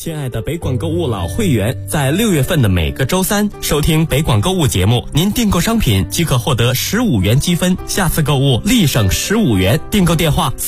亲爱的北广购物老会员，在6月份的每个周三收听北广购物节目，您订购商品即可获得15元积分，下次购物立省15元。订购电话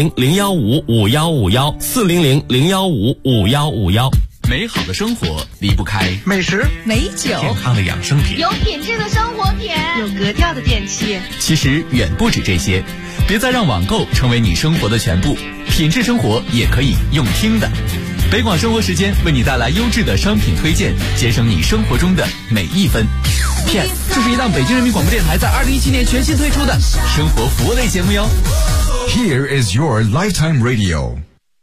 400-015-5151，400-015-5151。 美好的生活离不开美食、 美酒、 健康的养生品， 有品质的生活品， 有格调的电器。 其实远不止这些，别再让网购成为你生活的全部，品质生活也可以用听的。北广生活时间为你带来优质的商品推荐，节省你生活中的每一分。Yes， 这是一档北京人民广播电台在2017年全新推出的生活服务类节目哟。 Here is your lifetime radio。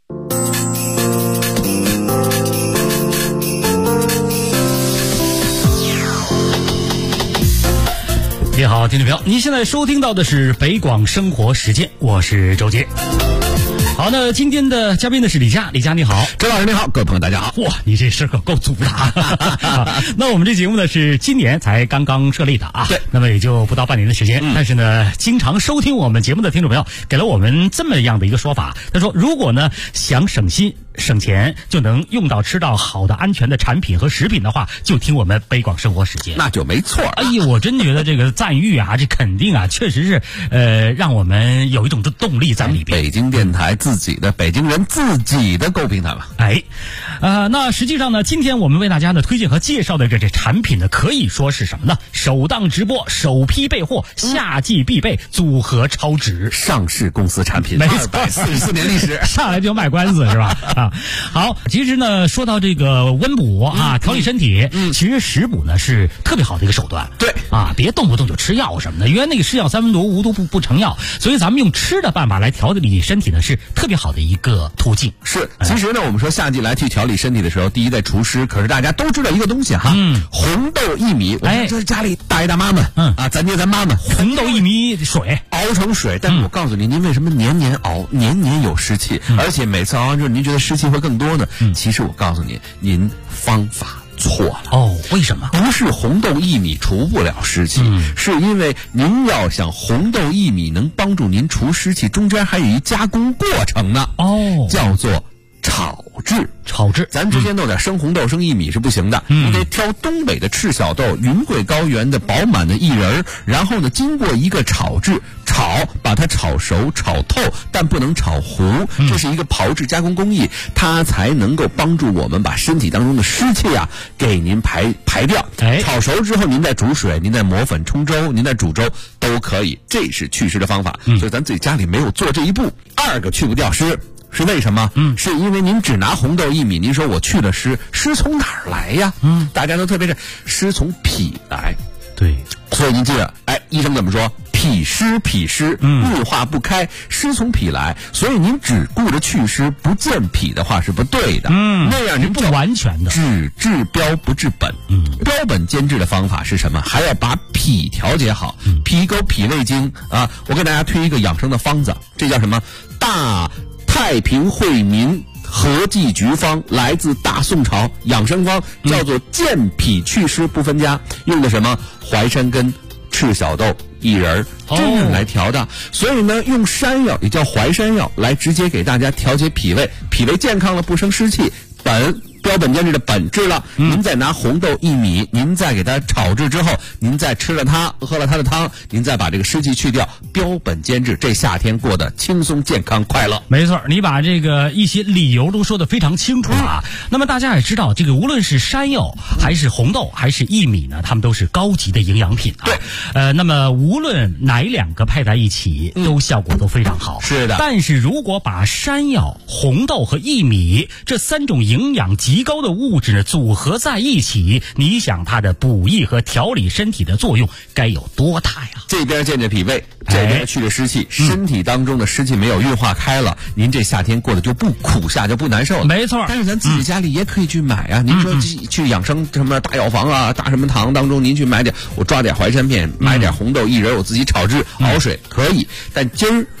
你好，听众朋友，您现在收听到的是北广生活时间，我是周杰。好，那今天的嘉宾呢是李佳，李佳你好。 周老师你好，各位朋友大家好。 哇，你这事可够足的那我们这节目呢是今年才刚刚设立的啊， 对， 那么也就不到半年的时间，但是呢，经常收听我们节目的听众朋友给了我们这么样的一个说法，他说如果呢想省心省钱，就能用到吃到好的安全的产品和食品的话，就听我们北广生活时间， 那就没错。 哎呀，我真觉得这个赞誉啊，这肯定啊，确实是让我们有一种动力在里边。 北京电台自己的北京人自己的购物平台吧。 那实际上呢，今天我们为大家呢推荐和介绍的这产品呢，可以说是什么呢？首档直播，首批备货，夏季必备组合超值上市公司产品， 没错 ，244年历史， 上来就卖关子是吧？好，其实呢，说到这个温补啊，调理身体，其实食补呢是特别好的一个手段。 对啊，别动不动就吃药什么的，因为那个是药三分毒，无毒不成药，所以咱们用吃的办法来调理身体呢，是特别好的一个途径。 是，其实呢，我们说夏季来去调理身体的时候，第一在除湿，可是大家都知道一个东西哈，红豆薏米，我们这是家里大爷大妈们，咱爹咱妈们， 红豆薏米水熬成水，但是我告诉你，您为什么年年熬，年年有湿气，而且每次熬完之后，您觉得湿气会更多呢？其实我告诉你，您方法错了哦。为什么？ 不是红豆薏米除不了湿气，是因为您要想红豆薏米能帮助您除湿气，中间还有一加工过程呢。叫做炒制。咱直接弄点生红豆、生薏米是不行的，你得挑东北的赤小豆、云贵高原的饱满的薏仁，然后呢，经过一个炒制，把它炒熟、炒透，但不能炒糊，这是一个炮制加工工艺，它才能够帮助我们把身体当中的湿气啊给您排掉。炒熟之后，您再煮水，您再磨粉冲粥，您再煮粥都可以，这是祛湿的方法。所以咱自己家里没有做这一步。二个去不掉湿。是为什么？是因为您只拿红豆薏米，您说我去了湿，湿从哪儿来呀？大家都特别是湿从脾来。 对， 所以您记得，医生怎么说？脾湿，运化不开，湿从脾来。所以您只顾着祛湿不健脾的话是不对的。那样您不完全的， 只治标不治本。标本兼治的方法是什么？还要把脾调节好。脾沟脾胃经啊，我给大家推一个养生的方子，这叫什么？大太平惠民合剂局方，来自大宋朝养生方，叫做健脾祛湿不分家，用的什么淮山根、赤小豆、薏仁这样来调的。所以呢，用山药也叫淮山药来直接给大家调节脾胃，脾胃健康了，不生湿气，标本兼治的本质了。您再拿红豆薏米，您再给它炒制之后，您再吃了它，喝了它的汤，您再把这个湿气去掉，标本兼治，这夏天过得轻松健康快乐。 没错，你把这个一些理由都说得非常清楚啊。那么大家也知道，这个无论是山药还是红豆还是薏米呢，它们都是高级的营养品啊。 对， 那么无论哪两个配在一起，都效果都非常好。 是的。 但是如果把山药、红豆和薏米这3种营养极高的物质呢组合在一起，你想它的补益和调理身体的作用该有多大呀？ 这边健着脾胃，这边去了湿气，身体当中的湿气没有运化开了，您这夏天过得就不苦下，就不难受了。 没错。 但是咱自己家里也可以去买啊。您说去养生什么大药房啊、大什么堂当中，您去买点，我抓点淮山片，买点红豆薏仁，我自己炒制熬水可以。但今儿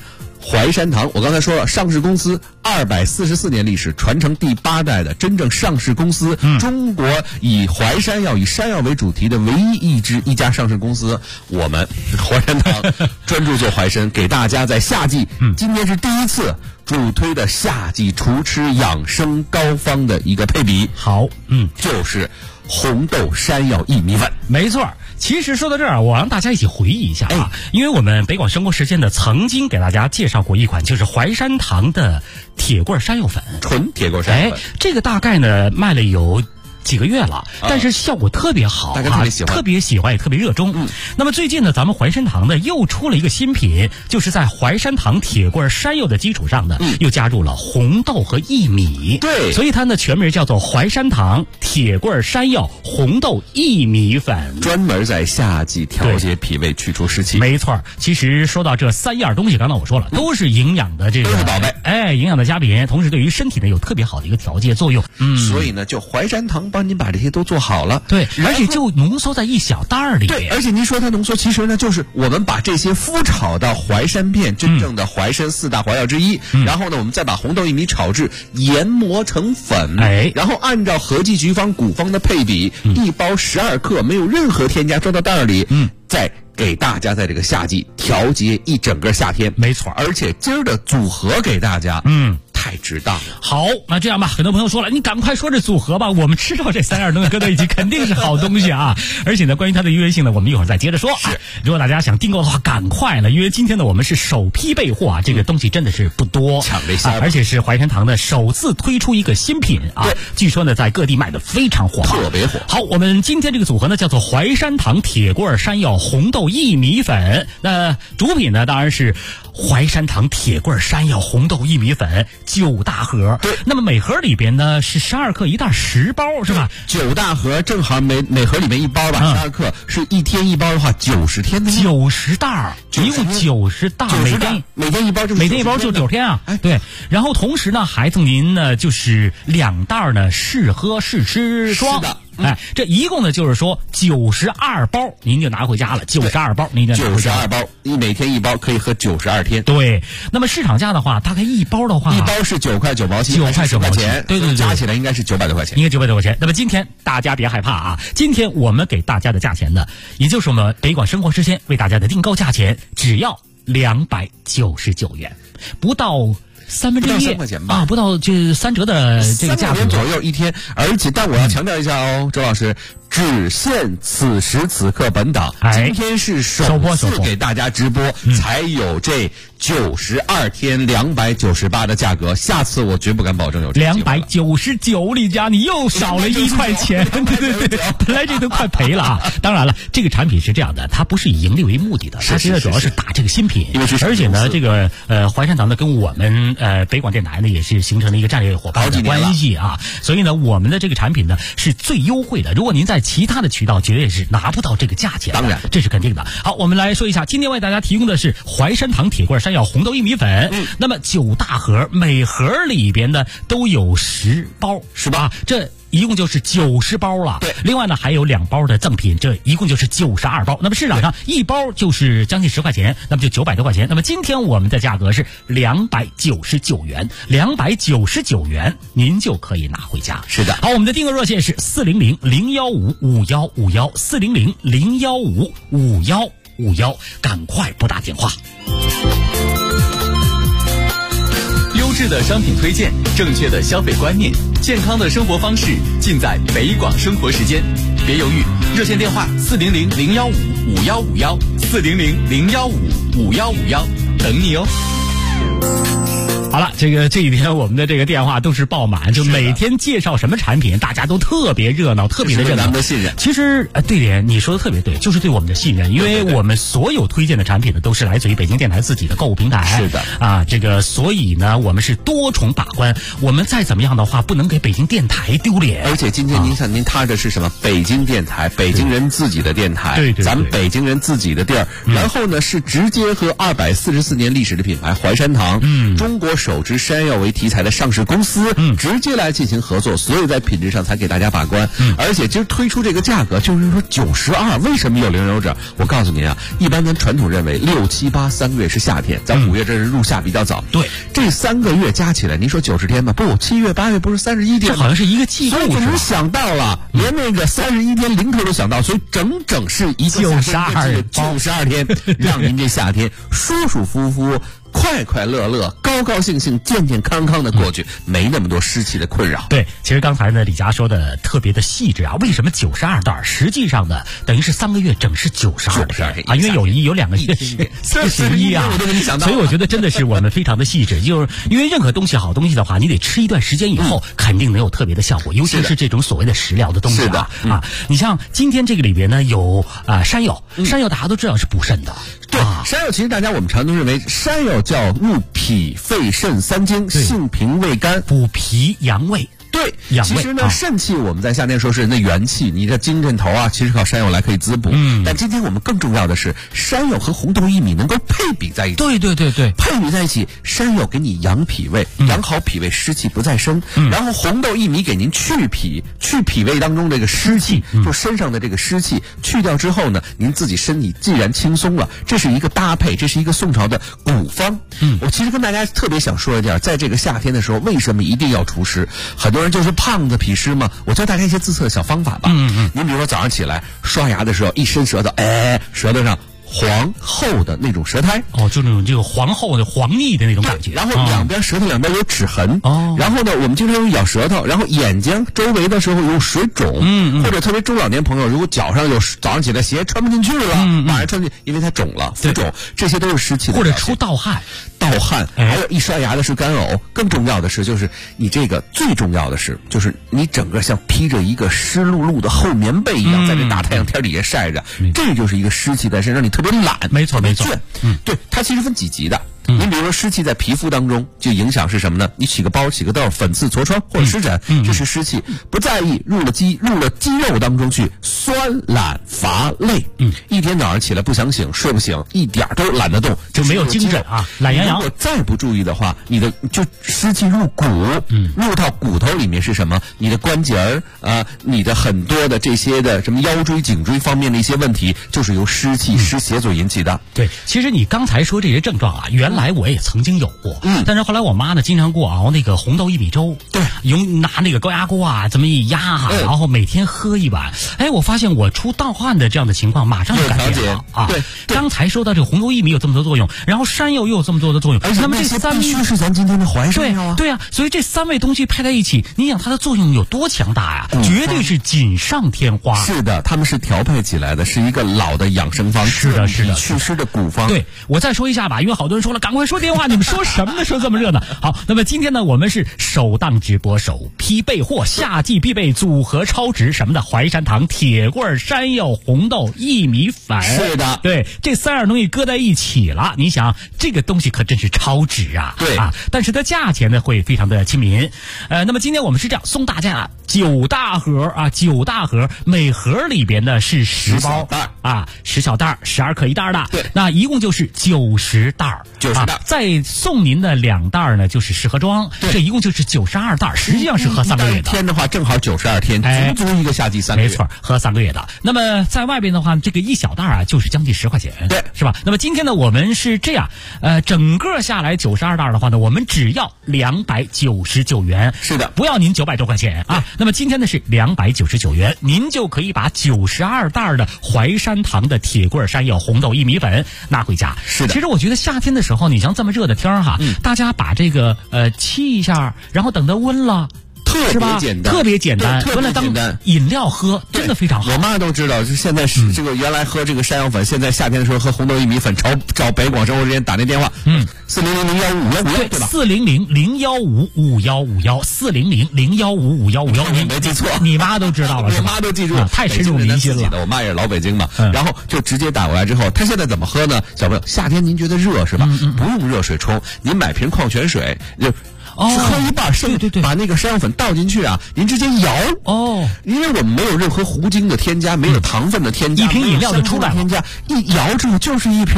淮山堂，我刚才说了，上市公司244年历史，传承第8代的真正上市公司，中国以淮山药、以山药为主题的唯一一家上市公司。我们淮山堂专注做淮参，给大家在夏季，今天是第一次主推的夏季厨吃养生膏方的一个配比。 好， 就是红豆山药薏米粉。 没错。其实说到这儿，我让大家一起回忆一下啊，因为我们北广生活时间呢曾经给大家介绍过一款就是淮山堂的铁棍山药粉， 纯铁棍山药粉。 这个大概呢卖了有几个月了，但是效果特别好， 大家特别喜欢， 也特别热衷。那么最近呢，咱们淮山堂呢又出了一个新品，就是在淮山堂铁棍山药的基础上呢，又加入了红豆和薏米。 对， 所以它呢全名叫做淮山堂铁棍山药红豆薏米粉， 专门在夏季调节脾胃、去除湿气。 没错，其实说到这3样东西，刚才我说了，都是营养的这个， 都是宝贝， 营养的佳品，同时对于身体呢有特别好的一个调节作用。 所以呢，就淮山堂帮您把这些都做好了。 对，而且就浓缩在一小袋儿里。 对，而且您说它浓缩，其实呢就是我们把这些麸炒到淮山片，真正的淮参4大淮药之一。然后呢，我们再把红豆薏米炒制，研磨成粉。然后按照合剂局方古方的配比，一包12克，没有任何添加，装到袋儿里。再给大家在这个夏季调节一整个夏天。 没错， 而且今儿的组合给大家，太值当了。 好，那这样吧，很多朋友说了，你赶快说这组合吧，我们知道这3样东西搁在一起肯定是好东西啊。而且呢，关于它的优越性呢，我们一会儿再接着说。如果大家想订购的话，赶快了，因为今天呢我们是首批备货啊，这个东西真的是不多， 抢这下， 而且是淮山堂的首次推出一个新品啊。据说呢在各地卖的非常火爆， 特别火。 好，我们今天这个组合呢叫做淮山堂铁棍山药红豆薏米粉，那主品呢当然是淮山堂铁棍山药红豆薏米粉9大盒。 对， 那么每盒里边呢是12克一袋，10包是吧 ？9大盒正好每盒里面1包吧，12克是1天1包的话，90天的 90袋，一共90袋，每天1包就9天啊。对，然后同时呢还赠您呢就是2袋呢试喝试吃装。是的。这一共呢就是说92包，您就拿回家了。92包，您就拿回家了。 92包，你每天1包可以喝92天。 对，那么市场价的话，大概1包的话 ，1包是9块9毛7，9 块9毛钱，对， 加起来应该是900多块钱， 应该900多块钱。那么今天大家别害怕啊，今天我们给大家的价钱呢，也就是我们北广生活时间为大家的订购价钱，只要299元，不到1/3 块钱吧啊，不到就3折的这个价格左右一天。而且但我要强调一下哦，周老师，只限此时此刻本档，今天是首次给大家直播，才有这92天298的价格。下次我绝不敢保证有这 299，李佳，你又少了1块钱。对，本来这都快赔了啊。当然了，这个产品是这样的，它不是以盈利为目的的，它现在主要是打这个新品。而且呢，这个淮山堂呢跟我们北广电台呢也是形成了一个战略伙伴的关系啊，所以呢我们的这个产品呢是最优惠的，如果您在其他的渠道绝对是拿不到这个价钱的， 当然这是肯定的。好，我们来说一下，今天为大家提供的是淮山堂铁棍山药红豆薏米粉，那么9大盒，每盒里边呢都有10包，是吧？这一共就是90包了。 对， 另外呢还有2包的赠品，这一共就是92包。那么市场上1包就是将近10块钱，那么就900多块钱。那么今天我们的价格是299元，299元您就可以拿回家。 是的。 好，我们的订购热线是400-015-5151，400-015-5151，赶快拨打电话。 优质的商品推荐，正确的消费观念，健康的生活方式，尽在北广生活时间。别犹豫，热线电话400-015-5151，400-015-5151，等你哦。 好了，这几天我们的这个电话都是爆满，就每天介绍什么产品，大家都特别热闹，特别的热闹。 咱们的信任， 其实对点你说的特别对，就是对我们的信任，因为我们所有推荐的产品呢，都是来自于北京电台自己的购物平台。 是的啊，所以呢，我们是多重把关，我们再怎么样的话，不能给北京电台丢脸。 而且今天您看，您踏着是什么？北京电台，北京人自己的电台， 对， 咱们北京人自己的地儿。然后呢，是直接和244年历史的品牌淮山堂，中国首支山药为题材的上市公司直接来进行合作，所以在品质上才给大家把关。而且今儿推出这个价格就是说92，为什么有零有整？我告诉您啊，一般咱传统认为6、7、8 3个月是夏天，咱5月这是入夏比较早。 对， 这3个月加起来，您说90天吗？不，7月8月不是31天吗？ 这好像是一个季度， 所以您想到了，连那个31天零头都想到，所以整整是一个92天，让您这夏天舒舒服服、快快乐乐、高高兴兴、健健康康的过去，没那么多湿气的困扰。 对，其实刚才呢，李佳说的特别的细致啊。为什么92袋？实际上呢，等于是3个月整是92天啊，因为有2个月是41啊，所以我觉得真的是我们非常的细致，就是因为任何东西好东西的话，你得吃一段时间以后，肯定能有特别的效果，尤其是这种所谓的食疗的东西啊。你像今天这个里边呢，有山药，山药大家都知道是补肾的。 对，山药其实我们常都认为山药叫入脾肺肾3经，性平味甘， 补脾阳胃。 对，其实呢，肾气我们在夏天说是人的元气，你这精神头啊，其实靠山药来可以滋补。但今天我们更重要的是，山药和红豆薏米能够配比在一起。 对， 配比在一起，山药给你养脾胃，养好脾胃，湿气不再生。然后红豆薏米给您去脾胃当中这个湿气，就身上的这个湿气去掉之后呢，您自己身体自然轻松了。这是一个搭配，这是一个宋朝的古方。我其实跟大家特别想说一点，在这个夏天的时候，为什么一定要除湿？很多人就是胖子痞湿嘛，我教大家一些自测的小方法吧。您比如说早上起来刷牙的时候，一伸舌头，舌头上黄厚的那种舌苔， 就那种这个黄厚的黄腻的那种感觉。 然后舌头两边有齿痕。然后呢，我们经常用咬舌头，然后眼睛周围的时候有水肿。或者特别中老年朋友，如果脚上早上起来鞋穿不进去了，晚上穿进去，因为它肿了，浮肿，这些都是湿气的。 或者出盗汗， 还有一刷牙的是干呕。更重要的是，就是你这个最重要的是，就是你整个像披着一个湿漉漉的厚棉被一样，在这大太阳天底下晒着，这就是一个湿气在身，让你特别懒， 没错。 对，它其实分几级的。您比如说湿气在皮肤当中就影响是什么呢？你起个包、起个痘、粉刺、痤疮或者湿疹，这是湿气。不在意入了肌肉当中去，酸懒乏累。一天早上起来不想醒，睡不醒，一点都懒得动， 就没有精神啊，懒洋洋。 如果再不注意的话，你的就湿气入骨，入到骨头里面是什么？你的关节你的很多的这些的什么腰椎、颈椎方面的一些问题，就是由湿气、湿邪所引起的。 对，其实你刚才说这些症状啊，原来我也曾经有过，但是后来我妈呢经常给我熬那个红豆薏米粥，拿那个高压锅啊这么一压然后每天喝一碗，我发现我出盗汗的这样的情况马上就改变了啊。 对， 刚才说到这个红豆薏米有这么多作用，然后山药又有这么多的作用，那么这3 必须是咱今天的淮山药啊。 对啊，所以这3味东西配在一起，你想它的作用有多强大呀？绝对是锦上添花。 是的，他们是调配起来的，是一个老的养生方， 是的， 祛湿的古方。 对，我再说一下吧，因为好多人说了，赶快说电话，你们说什么呢？说这么热闹。好，那么今天呢，我们是首档直播，首批备货，夏季必备组合超值什么的，淮山糖、铁棍、山药、红豆、薏米粉。 是的， 对，这3样东西搁在一起了，你想这个东西可真是超值啊！ 对啊，但是它价钱呢会非常的亲民。那么今天我们是这样送大家9大盒，每盒里边呢是10包10小袋，12克一袋的。 对， 那一共就是90袋 ，90袋。 再送您的2袋呢，就是10盒装，这一共就是92袋，实际上是喝3个月的。 一天的话，正好92天，足足一个夏季3个月。 没错，喝3个月的。那么在外边的话，这个一小袋就是将近10块钱， 对， 是吧？那么今天呢，我们是这样，整个下来92袋的话呢，我们只要299元， 是的， 不要您900多块钱啊。那么今天呢是299元，您就可以把92袋的淮山堂的铁棍山药红豆薏米粉拿回家。 是的， 其实我觉得夏天的时候，你像这么热的天大家把这个沏一下，然后等它温了。 特别简单， 温了当饮料喝，真的非常好。 我妈都知道，就现在是这个原来喝这个山药粉，现在夏天的时候喝红豆薏米粉，找北广生活之间打那电话，400-011551，对吧 ？400-015551，400-015551， 你没记错， 你妈都知道了， 我妈都记住了， 太深入民心了。 我妈也是老北京嘛，然后就直接打过来之后，她现在怎么喝呢？小朋友，夏天您觉得热是吧？不用热水冲，您买瓶矿泉水就。喝一半， 对， 把那个山药粉倒进去啊，您直接摇因为我们没有任何糊精的添加，没有糖分的添加， 一瓶饮料的出来添加，一摇之后就是一瓶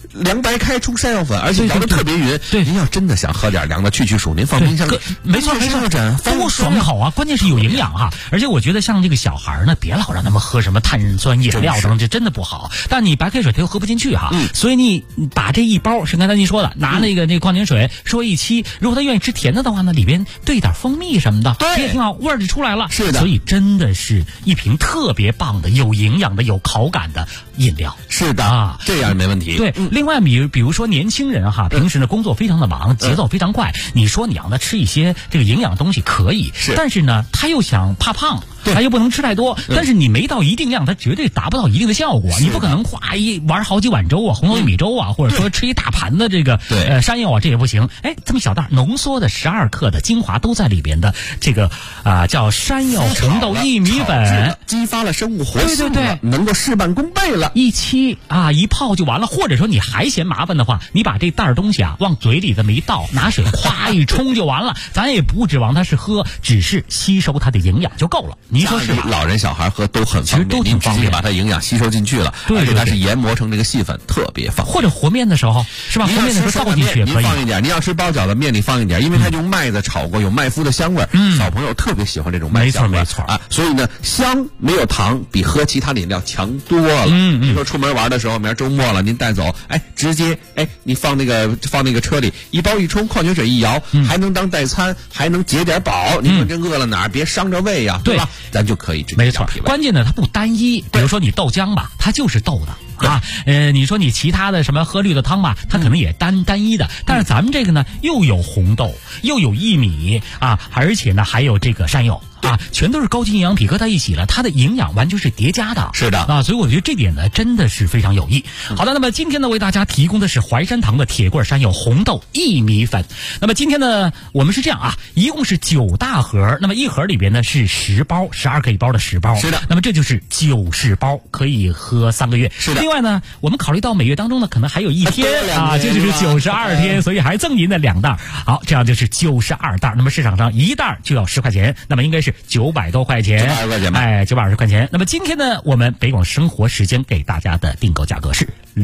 凉白开冲山药粉，而且摇得特别匀。 对， 您要真的想喝点凉的去暑，您放冰箱里， 没错，多爽口啊！关键是有营养哈。而且我觉得像这个小孩呢，别老让他们喝什么碳酸饮料等，这真的不好。但你白开水他又喝不进去哈，所以你把这一包是刚才您说的，拿那个矿泉水说一沏，如果他愿意吃甜的话呢，里边兑点蜂蜜什么的， 对， 也挺好，味儿就出来了。 是的， 所以真的是一瓶特别棒的、有营养的、有口感的饮料。 是的啊，这样没问题。 对，另外比如说年轻人哈，平时呢工作非常的忙，节奏非常快，你说你让他吃一些这个营养的东西可以，但是呢他又想怕胖，他又不能吃太多，但是你没到一定量，他绝对达不到一定的效果。你不可能玩好几碗粥啊，红豆薏米粥啊，或者说吃一大盘的这个山药啊，这也不行。哎，这么小袋浓缩的12克的精华都在里边的这个叫山药红豆薏米粉， 激发了生物活性， 对， 能够事半功倍了。 一沏一泡就完了。或者说你还嫌麻烦的话，你把这袋东西往嘴里这么一倒，拿水咵一冲就完了。咱也不指望它是喝，只是吸收它的营养就够了。您说是吧？ 老人小孩喝都很方便， 其实都挺方便， 把它营养吸收进去了。 对， 而且它是研磨成这个细粉，特别方便。 或者和面的时候是吧？和面的时候倒进去也可以。 您放一点，您要吃包饺子面里放一点，因为它用麦子炒过，有麦麸的香味儿。小朋友特别喜欢这种麦香味。 没错啊。 所以呢，香没有糖，比喝其他饮料强多了。你说出门玩的时候，明儿周末了，您带走，直接你放那个车里，一包一冲，矿泉水一摇，还能当代餐，还能解点饱。您说真饿了哪儿，别伤着胃呀，对吧？咱就可以直接没错。关键呢，它不单一。比如说你豆浆吧，它就是豆的啊。你说你其他的什么喝绿的汤吧，它可能也单一的。但是咱们这个呢，又有红豆，又有薏米而且呢还有这个山药。全都是高级营养品，搁在一起了，它的营养完全是叠加的。 是的所以我觉得这点呢真的是非常有益。好的，那么今天呢为大家提供的是淮山堂的铁棍山药红豆薏米粉。那么今天呢我们是这样一共是9大盒，那么一盒里边呢是10包，12克一包的10包。 是的， 那么这就是90包，可以喝3个月。 是的。 另外呢，我们考虑到每月当中呢可能还有一天这就是92天，所以还赠您的2袋。好，这样就是92袋。那么市场上一袋就要10块钱，那么应该是900多块钱 ，920块钱吧 ，920块钱。那么今天呢，我们北广生活时间给大家的订购价格是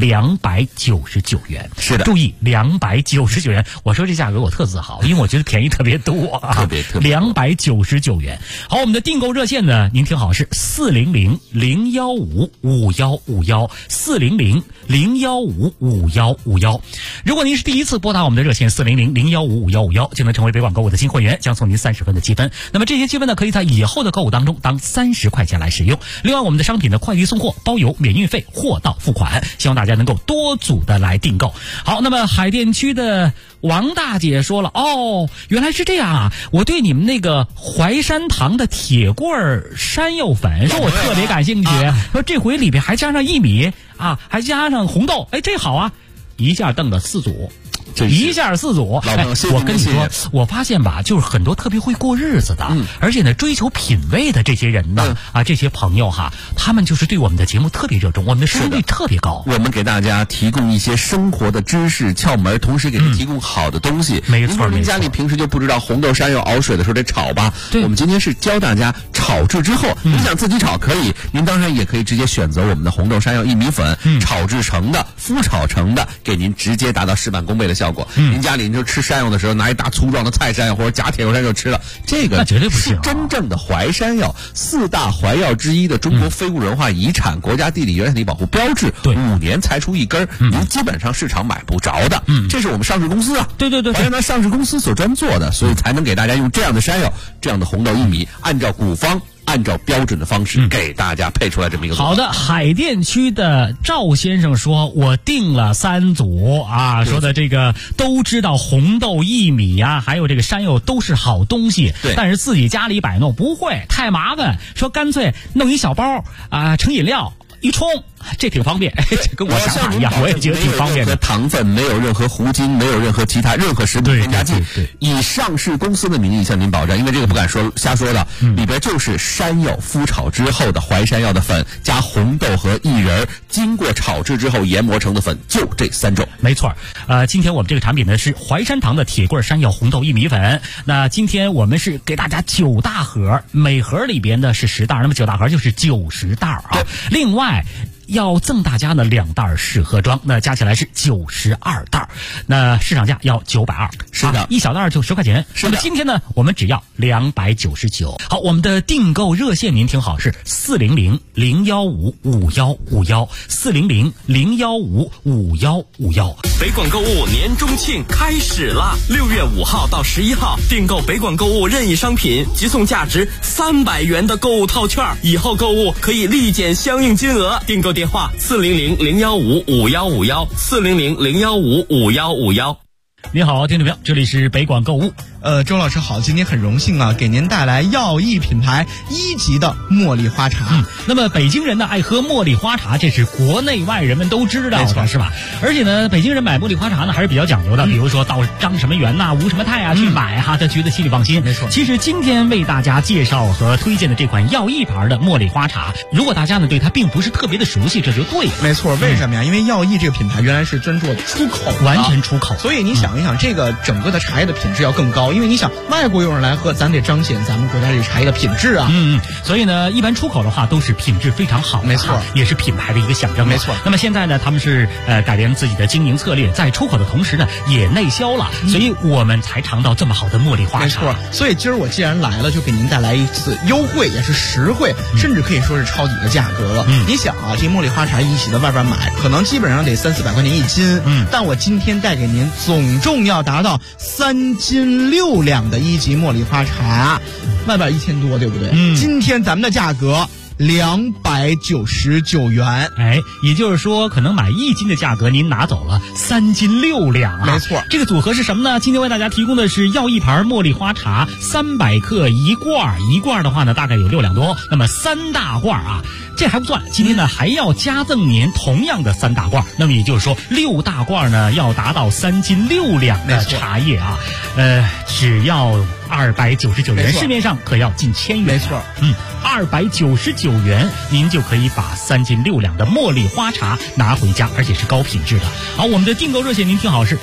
299元。 是的， 注意299元。我说这价格我特自豪，因为我觉得便宜特别多特别 299元。好，我们的订购热线呢，您听好是400-015-5151，400-015-5151。如果您是第一次拨打我们的热线400-015-5151，就能成为北广购物的新会员，将送您30分的积分。那么这些积分呢，可以在以后的购物当中当30块钱来使用。另外，我们的商品的快递送货包邮免运费，货到付款，希望大家能够多组的来订购。好，那么海淀区的王大姐说了，原来是这样啊！我对你们那个淮山堂的铁棍山药粉，说我特别感兴趣，说这回里边还加上薏米还加上红豆，这好啊！一下瞪了4组。一下4组，我跟你说，我发现吧，就是很多特别会过日子的，而且呢追求品味的这些人呢，这些朋友他们就是对我们的节目特别热衷，我们的收视率特别高。 我们给大家提供一些生活的知识窍门，同时给您提供好的东西。 没错， 您家里平时就不知道红豆山药熬水的时候得炒吧？我们今天是教大家炒制之后，您想自己炒可以，您当然也可以直接选择我们的红豆山药薏米粉，炒制成的、麸炒成的，给您直接达到事半功倍的效果。您家里您就吃山药的时候，拿一大粗壮的菜山药或者假铁肉山药吃了，这个那绝对不行。 真正的淮山药，4大淮药之一的中国非物质文化遗产、国家地理原产地保护标志，5年才出一根，您基本上市场买不着的。这是我们上市公司对， 淮山堂上市公司所专做的，所以才能给大家用这样的山药、这样的红豆薏米，按照古方。按照标准的方式给大家配出来这么一个。 好的，海淀区的赵先生说，我订了3组说的这个都知道红豆薏米还有这个山药都是好东西，但是自己家里摆弄不会，太麻烦，说干脆弄一小包盛饮料一冲，这挺方便。这跟我想法一样，我也觉得挺方便的。 没有任何糖分，没有任何糊精，没有任何其他任何食品添加剂。以上市公司的名义向您保证，因为这个不敢说瞎说的，里边就是山药麸炒之后的淮山药的粉，加红豆和薏仁，经过炒制之后研磨成的粉，就这3种。 没错。今天我们这个产品呢是淮山堂的铁棍山药红豆薏米粉。那今天我们是给大家9大盒，每盒里边呢是10袋，那么9大盒就是90袋另外要赠大家呢2袋试喝装，那加起来是92袋，那市场价要920， 是的， 一小袋就10块钱。 是的， 那么今天呢，我们只要299。好，我们的订购热线您听好，是400-015-5151，400-015-5151。 北广购物年中庆开始啦！6月5号到11号，订购北广购物任意商品，即送价值300元的购物套券，以后购物可以立减相应金额。订购电话400-015-5151，400-015-5151。 你好，听众朋友，这里是北广购物。 周老师好，今天很荣幸啊，给您带来耀益品牌1级的茉莉花茶。 那么北京人呢爱喝茉莉花茶，这是国内外人们都知道的，是吧？而且呢，北京人买茉莉花茶呢还是比较讲究的，比如说到张什么园呐、吴什么泰啊去买哈，他觉得心里放心。 没错。 其实今天为大家介绍和推荐的这款耀益牌的茉莉花茶，如果大家呢对它并不是特别的熟悉，这就对了。 没错，为什么呀？因为耀益这个品牌原来是专做出口的， 完全出口， 所以你想一想，这个整个的茶叶的品质要更高，因为你想外国友人来喝，咱得彰显咱们国家这茶叶的品质啊。 所以呢，一般出口的话都是品质非常好的， 没错， 也是品牌的一个象征。 没错。 那么现在呢，他们是改变自己的经营策略，在出口的同时呢，也内销了，所以我们才尝到这么好的茉莉花茶。 没错。所以今儿我既然来了，就给您带来一次优惠，也是实惠，甚至可以说是超底的价格了。你想啊，这茉莉花茶一起在外边买，可能基本上得300-400块钱1斤。但我今天带给您总重要达到3斤6两的1级茉莉花茶，外边1000多，对不对？今天咱们的价格299元， 也就是说，可能买1斤的价格，您拿走了3斤6两啊！ 没错， 这个组合是什么呢？今天为大家提供的是耀益牌茉莉花茶，300克1罐，一罐的话呢，大概有6两多，那么3大罐啊。这还不算，今天呢还要加赠您同样的3大罐，那么也就是说6大罐呢要达到3斤6两的茶叶啊，只要299元，市面上可要近1000元。 没错 ，299元您就可以把3斤6两的茉莉花茶拿回家，而且是高品质的。好，我们的订购热线您听好是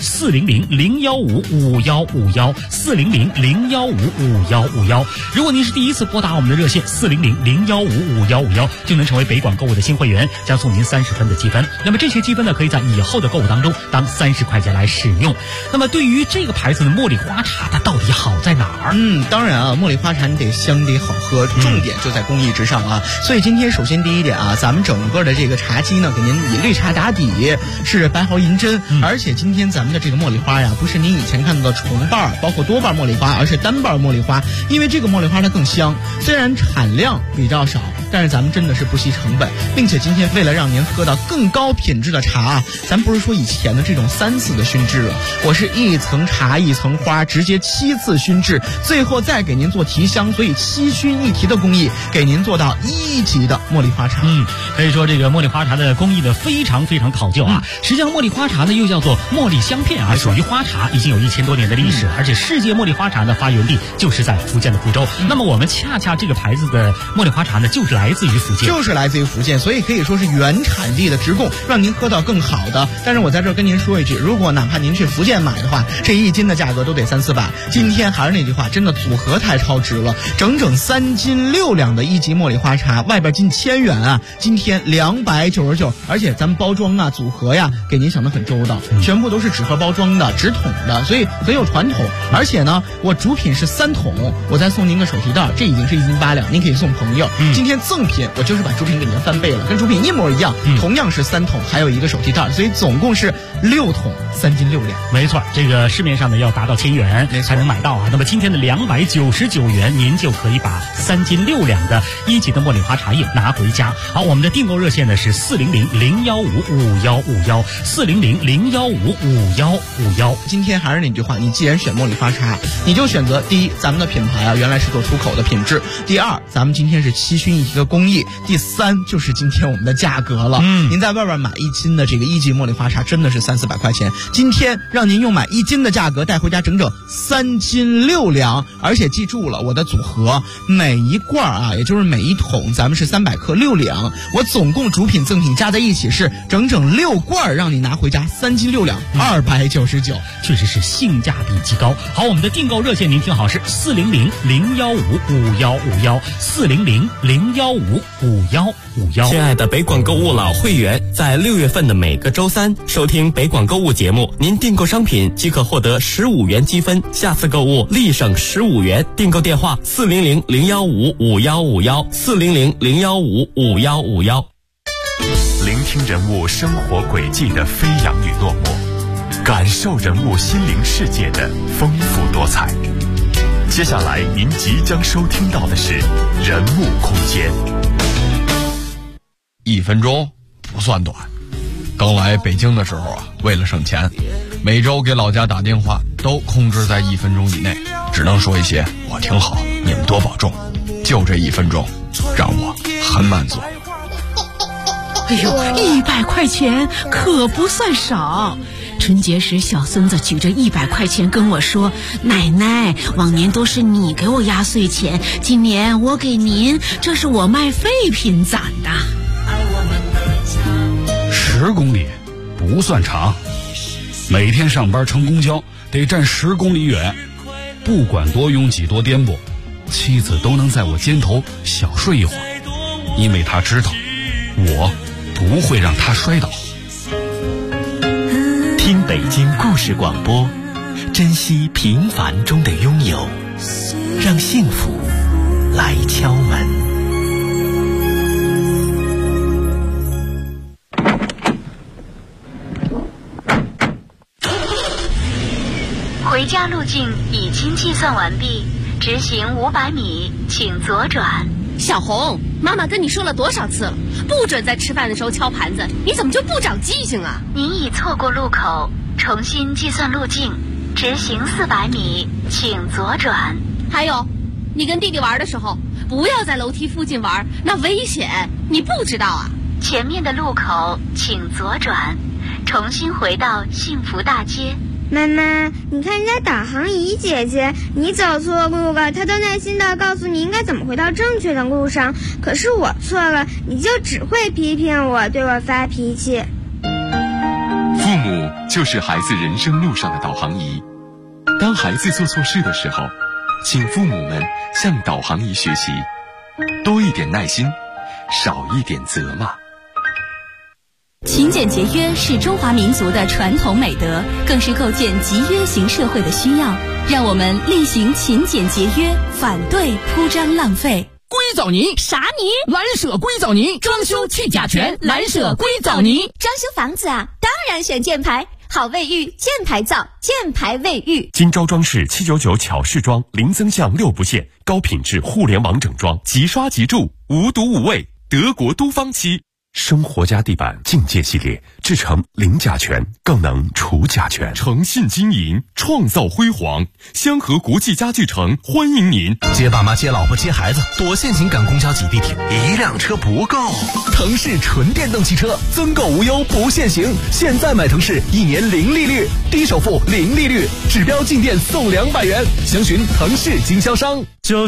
400-015-5151，400-015-5151。如果您是第一次拨打我们的热线400-015-5151，就能成为北广购物的新会员，将送您30分的积分。那么这些积分呢，可以在以后的购物当中当30块钱来使用。那么对于这个牌子的茉莉花茶，它到底好在哪儿？ 当然啊，茉莉花茶你得香得好喝，重点就在工艺之上啊。所以今天首先第一点啊，咱们整个的这个茶基呢，给您以绿茶打底，是白毫银针，而且今天咱们的这个茉莉花呀，不是您以前看到的重瓣包括多瓣茉莉花，而是单瓣茉莉花。因为这个茉莉花它更香，虽然产量比较少，但是咱们真的是不惜成本，并且今天为了让您喝到更高品质的茶，咱不是说以前的这种3次的熏制了，我是一层茶一层花，直接7次熏制，最后再给您做提香，所以7熏1提的工艺给您做到1级的茉莉花茶。 可以说这个茉莉花茶的工艺的非常非常考究啊。实际上茉莉花茶呢又叫做茉莉香片啊，属于花茶，已经有1000多年的历史，而且世界茉莉花茶的发源地就是在福建的福州。那么我们恰恰这个牌子的茉莉花茶呢，就是来自于福建， 所以可以说是原产地的直供，让您喝到更好的。但是我在这儿跟您说一句，如果哪怕您去福建买的话，这1斤的价格都得300-400。今天还是那句话，真的组合太超值了，整整3斤6两的1级茉莉花茶，外边近1000元啊，今天299，而且咱们包装啊组合呀，给您想得很周到，全部都是纸盒包装的，纸筒的，所以很有传统。而且呢，我主品是3桶，我再送您个手提袋，这已经是1斤8两，您可以送朋友。今天赠品我就是把主品给您翻倍了，跟主品一模一样，同样是3桶，还有一个手提袋，所以总共是6桶3斤6两。 没错，这个市面上呢要达到1000元才能买到啊。那么今天的299元，您就可以把3斤6两的1级的茉莉花茶叶拿回家。好，我们的订购热线呢是400-015-5151，400-015-5151。 今天还是那句话，你既然选茉莉花茶，你就选择第一，咱们的品牌啊原来是做出口的品质；第二，咱们今天是7熏1提的工艺；第三，就是今天我们的价格了。您在外边买1斤的这个1级茉莉花茶真的是300-400块钱，今天让您用买1斤的价格带回家整整3斤6两，而且记住了我的组合，每一罐啊，也就是每一桶，咱们是300克6两，我总共主品赠品加在一起是整整6罐，让你拿回家3斤6两，299， 确实是性价比极高。好，我们的订购热线您听好是400-015-5151 400-015-5151。 亲爱的北广购物老会员，在6月份的每个周三收听北广购物节目，您订购商品即可获得15元积分，下次购物立省15元。订购电话400-015-5151，400-015-5151。 聆听人物生活轨迹的飞扬与落寞，感受人物心灵世界的丰富多彩。接下来您即将收听到的是人物空间。 1分钟不算短。刚来北京的时候啊，为了省钱，每周给老家打电话都控制在1分钟以内，只能说一些我挺好，你们多保重。就这1分钟，让我很满足。 哎呦，100块钱可不算少。春节时，小孙子举着100块钱跟我说：“奶奶，往年都是你给我压岁钱，今年我给您，这是我卖废品攒的。 ”10公里不算长，每天上班乘公交得站10公里远，不管多拥挤多颠簸，妻子都能在我肩头小睡一会儿，因为她知道我不会让她摔倒。 听北京故事广播，珍惜平凡中的拥有，让幸福来敲门。 回家路径已经计算完毕，直行500米，请左转。 小红，妈妈跟你说了多少次了，不准在吃饭的时候敲盘子，你怎么就不长记性啊？ 您已错过路口，重新计算路径，直行400米，请左转。 还有，你跟弟弟玩的时候，不要在楼梯附近玩，那危险，你不知道啊？ 前面的路口请左转，重新回到幸福大街。 妈妈，你看人家导航仪姐姐，你走错路了，她都耐心地告诉你应该怎么回到正确的路上。可是我错了，你就只会批评我，对我发脾气。 父母就是孩子人生路上的导航仪。当孩子做错事的时候，请父母们向导航仪学习，多一点耐心，少一点责骂。 勤俭节约是中华民族的传统美德，更是构建集约型社会的需要。让我们厉行勤俭节约，反对铺张浪费。 硅藻泥啥泥？ 蓝舍硅藻泥，装修去甲醛，蓝舍硅藻泥。 装修房子啊，当然选箭牌，好卫浴，箭牌造，箭牌卫浴。 金招装饰799巧饰装，零增项6不限，高品质互联网整装，即刷即住，无毒无味，德国都方漆。生活家地板境界系列，制成零甲醛，更能除甲醛。诚信经营，创造辉煌。香河国际家具城欢迎您。 接爸妈接老婆接孩子，躲限行赶公交挤地铁，一辆车不够。腾势纯电动汽车，增购无忧不限行，现在买腾势1年0利率，低首付0利率，指标进店送200元。详询腾势经销商。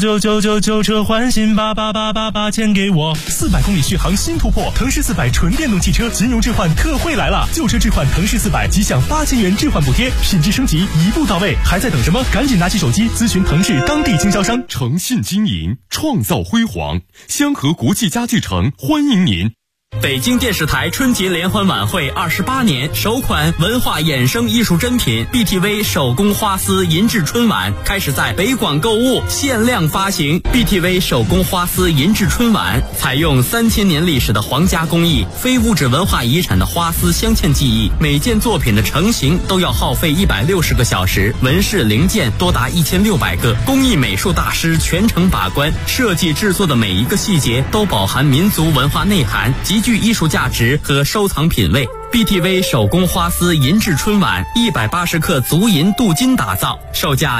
99999车换新8888钱给我，400公里续航新突破，腾势400纯电动汽车金融置换特惠来了，旧车置换腾势400即享8000元置换补贴，品质升级一步到位，还在等什么？赶紧拿起手机咨询腾势当地经销商。 诚信经营，创造辉煌。香河国际家具城欢迎您。 北京电视台春节联欢晚会28年首款文化衍生艺术珍品 BTV 手工花丝银质春晚开始在北广购物限量发行。 BTV 手工花丝银质春晚采用3000年历史的皇家工艺，非物质文化遗产的花丝镶嵌技艺，每件作品的成型都要耗费160个小时，纹饰零件多达1600个，工艺美术大师全程把关，设计制作的每一个细节都饱含民族文化内涵，极具艺术价值和收藏品味。 BTV 手工花丝银质春晚180克足银镀金打造，售价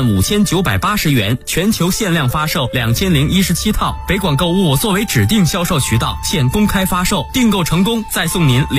15980元，全球限量发售2017套。北广购物作为指定销售渠道，现公开发售，订购成功再送您